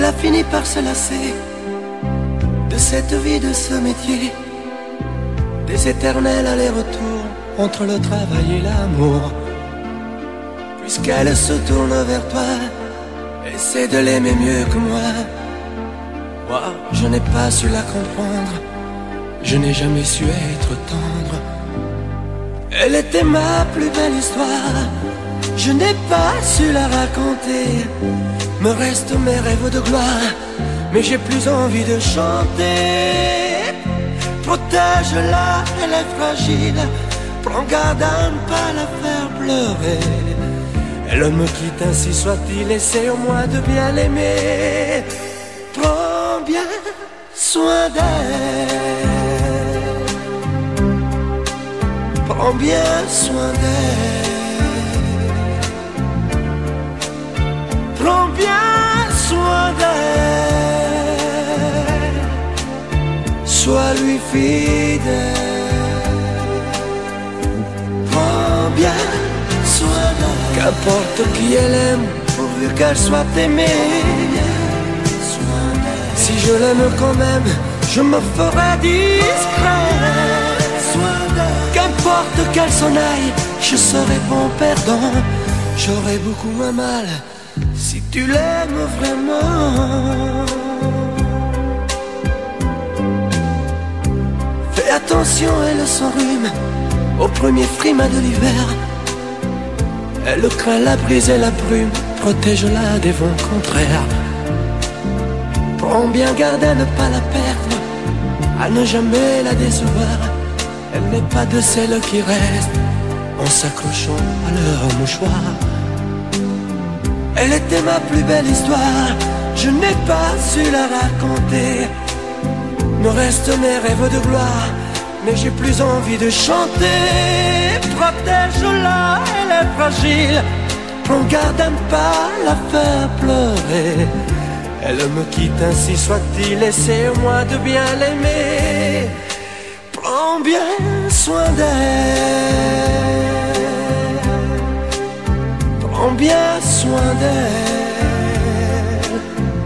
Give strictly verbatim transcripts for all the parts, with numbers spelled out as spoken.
a fini par se lasser de cette vie, de ce métier, des éternels allers-retours entre le travail et l'amour. Puisqu'elle se tourne vers toi, essaie de l'aimer mieux que moi. Moi, je n'ai pas su la comprendre, je n'ai jamais su être tendre. Elle était ma plus belle histoire, je n'ai pas su la raconter. Me restent mes rêves de gloire, mais j'ai plus envie de chanter. Protège-la, elle est fragile, prends garde à ne pas la faire pleurer. Elle me quitte, ainsi soit-il, essaie au moins de bien l'aimer. Prends bien soin d'elle, prends bien soin d'elle, prends bien soin d'elle, sois lui fidèle. Prends bien soin d'elle, qu'importe qui elle aime, pourvu qu'elle soit aimée. Si je l'aime quand même, je me ferai discret. Qu'importe qu'elle s'en aille, je serai bon perdant. J'aurai beaucoup moins mal si tu l'aimes vraiment. Fais attention, elle s'enrhume au premier frima de l'hiver. Elle craint la brise et la brume, protège-la des vents contraires. Prends bien garde à ne pas la perdre, à ne jamais la décevoir. Elle n'est pas de celles qui restent en s'accrochant à leur mouchoir. Elle était ma plus belle histoire, je n'ai pas su la raconter. Me restent mes rêves de gloire, mais j'ai plus envie de chanter. Protège-la, elle est fragile, prends garde à ne pas la faire pleurer. Elle me quitte, ainsi soit-il, essaie au moins de bien l'aimer. Prends bien soin d'elle, prends bien soin d'elle,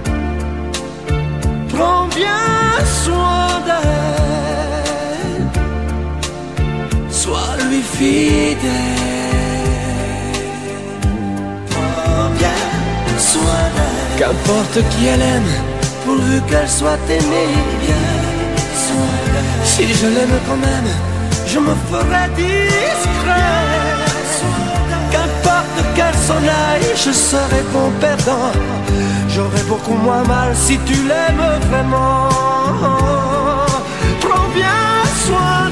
prends bien soin d'elle, sois lui fidèle. Prends bien soin d'elle, qu'importe qui elle aime, pourvu qu'elle soit aimée. Si je l'aime quand même, je me ferai discret. Qu'importe qu'elle s'en aille, je serai bon perdant. J'aurai beaucoup moins mal si tu l'aimes vraiment. Prends bien soin